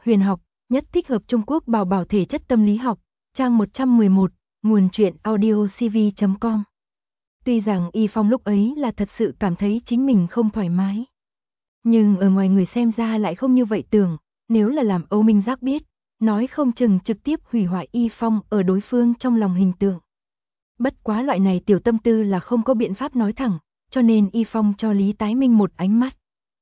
huyền học, nhất thích hợp Trung Quốc bảo bảo thể chất tâm lý học, trang 111, nguồn truyện audiocv.com. Tuy rằng Y Phong lúc ấy là thật sự cảm thấy chính mình không thoải mái, nhưng ở ngoài người xem ra lại không như vậy tưởng, nếu là làm Âu Minh Giác biết, nói không chừng trực tiếp hủy hoại Y Phong ở đối phương trong lòng hình tượng. Bất quá loại này tiểu tâm tư là không có biện pháp nói thẳng, cho nên Y Phong cho Lý Tái Minh một ánh mắt.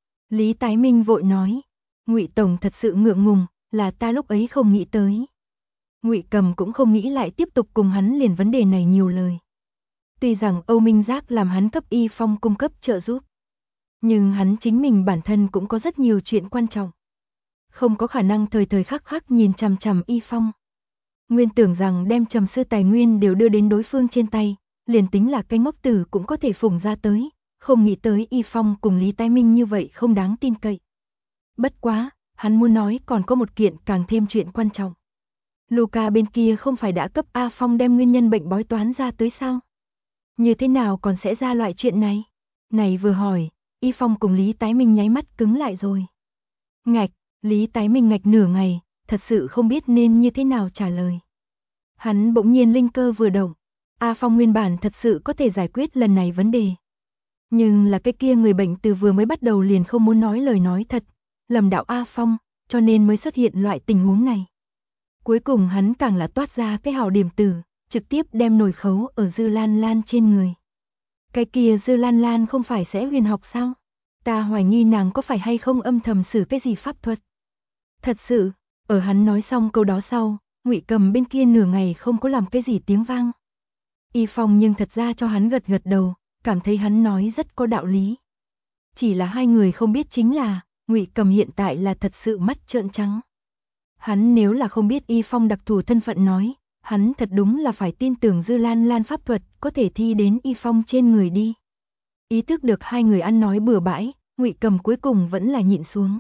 Lý Tái Minh vội nói, Ngụy tổng thật sự ngượng ngùng, là ta lúc ấy không nghĩ tới. Ngụy Cầm cũng không nghĩ lại tiếp tục cùng hắn liền vấn đề này nhiều lời. Tuy rằng Âu Minh Giác làm hắn cấp Y Phong cung cấp trợ giúp, nhưng hắn chính mình bản thân cũng có rất nhiều chuyện quan trọng, không có khả năng thời thời khắc khắc nhìn chằm chằm Y Phong. Nguyên tưởng rằng đem trầm sư tài nguyên đều đưa đến đối phương trên tay, liền tính là cái ngốc tử cũng có thể phủng ra tới, không nghĩ tới Y Phong cùng Lý Tái Minh như vậy không đáng tin cậy. Bất quá, hắn muốn nói còn có một kiện càng thêm chuyện quan trọng. Luca bên kia không phải đã cấp A Phong đem nguyên nhân bệnh bói toán ra tới sao? Như thế nào còn sẽ ra loại chuyện này? Này vừa hỏi, Y Phong cùng Lý Tái Minh nháy mắt cứng lại rồi. Ngạch, Lý Tái Minh ngạch nửa ngày, thật sự không biết nên như thế nào trả lời. Hắn bỗng nhiên linh cơ vừa động, A Phong nguyên bản thật sự có thể giải quyết lần này vấn đề. Nhưng là cái kia người bệnh từ vừa mới bắt đầu liền không muốn nói lời nói thật, lầm đạo A Phong, cho nên mới xuất hiện loại tình huống này. Cuối cùng hắn càng là toát ra cái hào điểm tử, trực tiếp đem nổi khấu ở Dư Lan Lan trên người. Cái kia Dư Lan Lan không phải sẽ huyền học sao? Ta hoài nghi nàng có phải hay không âm thầm sử cái gì pháp thuật. Thật sự, ở hắn nói xong câu đó sau, Ngụy Cầm bên kia nửa ngày không có làm cái gì tiếng vang. Y Phong nhưng thật ra cho hắn gật gật đầu, cảm thấy hắn nói rất có đạo lý. Chỉ là hai người không biết chính là, Ngụy Cầm hiện tại là thật sự mắt trợn trắng. Hắn nếu là không biết Y Phong đặc thù thân phận nói, hắn thật đúng là phải tin tưởng Dư Lan Lan pháp thuật có thể thi đến Y Phong trên người đi. Ý thức được hai người ăn nói bừa bãi, Ngụy Cầm cuối cùng vẫn là nhịn xuống.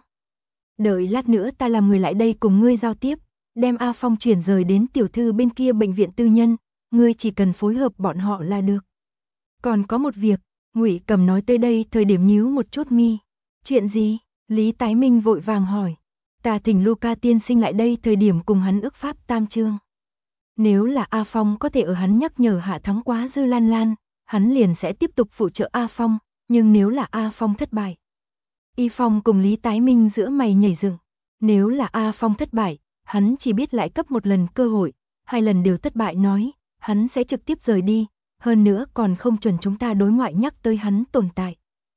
Đợi lát nữa ta làm người lại đây cùng ngươi giao tiếp, đem A Phong chuyển rời đến tiểu thư bên kia bệnh viện tư nhân, ngươi chỉ cần phối hợp bọn họ là được. Còn có một việc, Ngụy Cầm nói tới đây thời điểm nhíu một chút mi. Chuyện gì? Lý Tái Minh vội vàng hỏi. Ta thỉnh Luca tiên sinh lại đây thời điểm cùng hắn ước pháp tam chương. Nếu là A Phong có thể ở hắn nhắc nhở hạ thắng quá Dư Lan Lan, hắn liền sẽ tiếp tục phụ trợ A Phong, nhưng nếu là A Phong thất bại. Y Phong cùng Lý Tái Minh giữa mày nhảy dựng. Nếu là A Phong thất bại, hắn chỉ biết lại cấp một lần cơ hội, hai lần đều thất bại nói, hắn sẽ trực tiếp rời đi, hơn nữa còn không chuẩn chúng ta đối ngoại nhắc tới hắn tồn tại.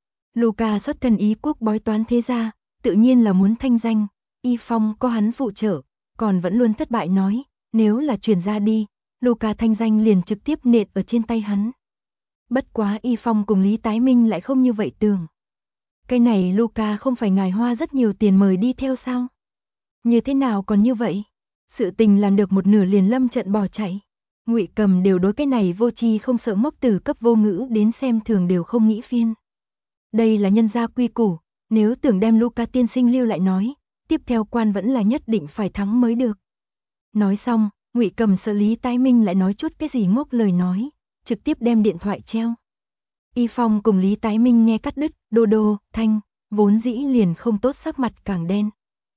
Luca xuất thân Ý quốc bói toán thế gia, tự nhiên là muốn thanh danh, Y Phong có hắn phụ trợ, còn vẫn luôn thất bại nói, nếu là truyền ra đi, Luca thanh danh liền trực tiếp nện ở trên tay hắn. Bất quá Y Phong cùng Lý Tái Minh lại không như vậy tưởng. Cái này Luca không phải ngài hoa rất nhiều tiền mời đi theo sao? Như thế nào còn như vậy? Sự tình làm được một nửa liền lâm trận bỏ chạy. Ngụy Cầm đều đối cái này vô tri không sợ ngốc từ cấp vô ngữ đến xem thường đều không nghĩ phiên. Đây là nhân gia quy củ, nếu tưởng đem Luca tiên sinh lưu lại nói, tiếp theo quan vẫn là nhất định phải thắng mới được. Nói xong, Ngụy Cầm sợ Lý Tái Minh lại nói chút cái gì ngốc lời nói, trực tiếp đem điện thoại treo. Y Phong cùng Lý Tái Minh nghe cắt đứt, đô đô, thanh, vốn dĩ liền không tốt sắc mặt càng đen.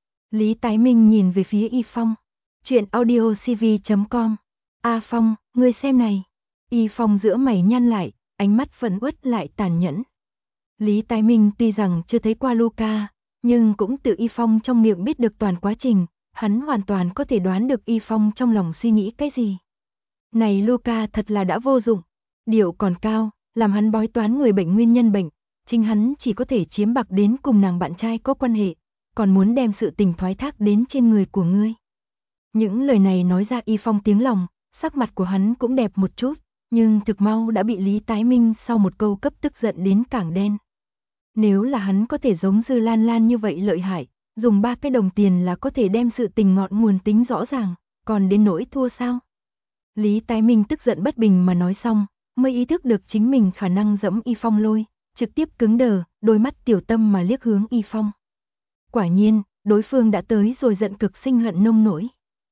Lý Tái Minh nhìn về phía Y Phong. Chuyện audiocv.com. A Phong, ngươi xem này. Y Phong giữa mày nhăn lại, ánh mắt vẫn uất lại tàn nhẫn. Lý Tái Minh tuy rằng chưa thấy qua Luca, nhưng cũng từ Y Phong trong miệng biết được toàn quá trình, hắn hoàn toàn có thể đoán được Y Phong trong lòng suy nghĩ cái gì. Này Luca thật là đã vô dụng, điệu còn cao, làm hắn bói toán người bệnh nguyên nhân bệnh, chính hắn chỉ có thể chiếm bạc đến cùng nàng bạn trai có quan hệ, còn muốn đem sự tình thoái thác đến trên người của ngươi. Những lời này nói ra Y Phong tiếng lòng, sắc mặt của hắn cũng đẹp một chút, nhưng thực mau đã bị Lý Tái Minh sau một câu cấp tức giận đến cảng đen. Nếu là hắn có thể giống Dư Lan Lan như vậy lợi hại, dùng 3 cái đồng tiền là có thể đem sự tình ngọn nguồn tính rõ ràng, còn đến nỗi thua sao? Lý Tái Minh tức giận bất bình mà nói xong, mới ý thức được chính mình khả năng dẫm Y Phong lôi, trực tiếp cứng đờ, đôi mắt tiểu tâm mà liếc hướng Y Phong. Quả nhiên, đối phương đã tới rồi giận cực sinh hận nông nổi.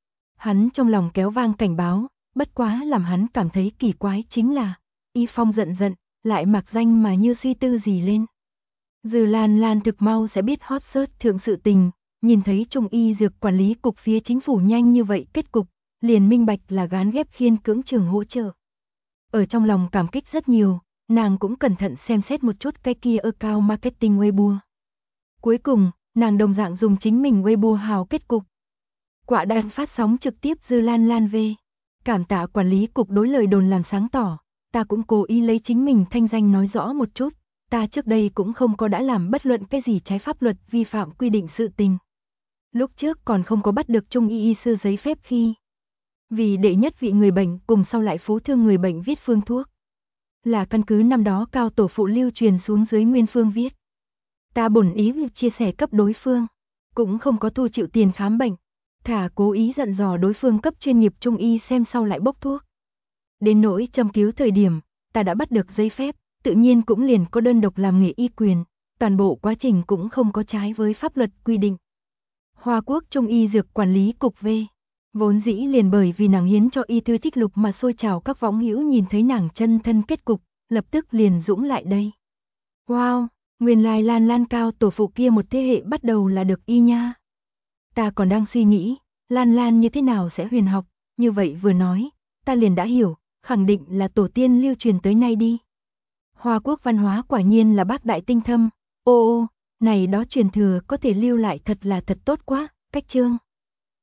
Hắn trong lòng kéo vang cảnh báo, bất quá làm hắn cảm thấy kỳ quái chính là, Y Phong giận giận, lại mặc danh mà như suy tư gì lên. Dư Lan Lan thực mau sẽ biết hot search thượng sự tình, nhìn thấy Trung y dược quản lý cục phía chính phủ nhanh như vậy kết cục, liền minh bạch là gán ghép khiên cưỡng trường hỗ trợ. Ở trong lòng cảm kích rất nhiều, nàng cũng cẩn thận xem xét một chút cái kia account marketing Weibo. Cuối cùng, nàng đồng dạng dùng chính mình Weibo hào kết cục. Quả đang phát sóng trực tiếp Dư Lan Lan về. Cảm tạ quản lý cục đối lời đồn làm sáng tỏ, ta cũng cố ý lấy chính mình thanh danh nói rõ một chút, ta trước đây cũng không có đã làm bất luận cái gì trái pháp luật vi phạm quy định sự tình. Lúc trước còn không có bắt được Trung y sư giấy phép khi. Vì đệ nhất vị người bệnh cùng sau lại phú thương người bệnh viết phương thuốc. Là căn cứ năm đó cao tổ phụ lưu truyền xuống dưới nguyên phương viết. Ta bổn ý việc chia sẻ cấp đối phương, cũng không có thu chịu tiền khám bệnh, thả cố ý dặn dò đối phương cấp chuyên nghiệp Trung y xem sau lại bốc thuốc. Đến nỗi châm cứu thời điểm, ta đã bắt được giấy phép, tự nhiên cũng liền có đơn độc làm nghề y quyền, toàn bộ quá trình cũng không có trái với pháp luật quy định. Hoa Quốc Trung y dược quản lý cục V. Vốn dĩ liền bởi vì nàng hiến cho y thư trích lục mà xôi trào các võng hữu nhìn thấy nàng chân thân kết cục, lập tức liền dũng lại đây. Wow, nguyên lai Lan Lan cao tổ phụ kia một thế hệ bắt đầu là được y nha. Ta còn đang suy nghĩ, Lan Lan như thế nào sẽ huyền học, như vậy vừa nói, ta liền đã hiểu, khẳng định là tổ tiên lưu truyền tới nay đi. Hoa Quốc văn hóa quả nhiên là bác đại tinh thâm, ô, này đó truyền thừa có thể lưu lại thật là thật tốt quá, cách chương.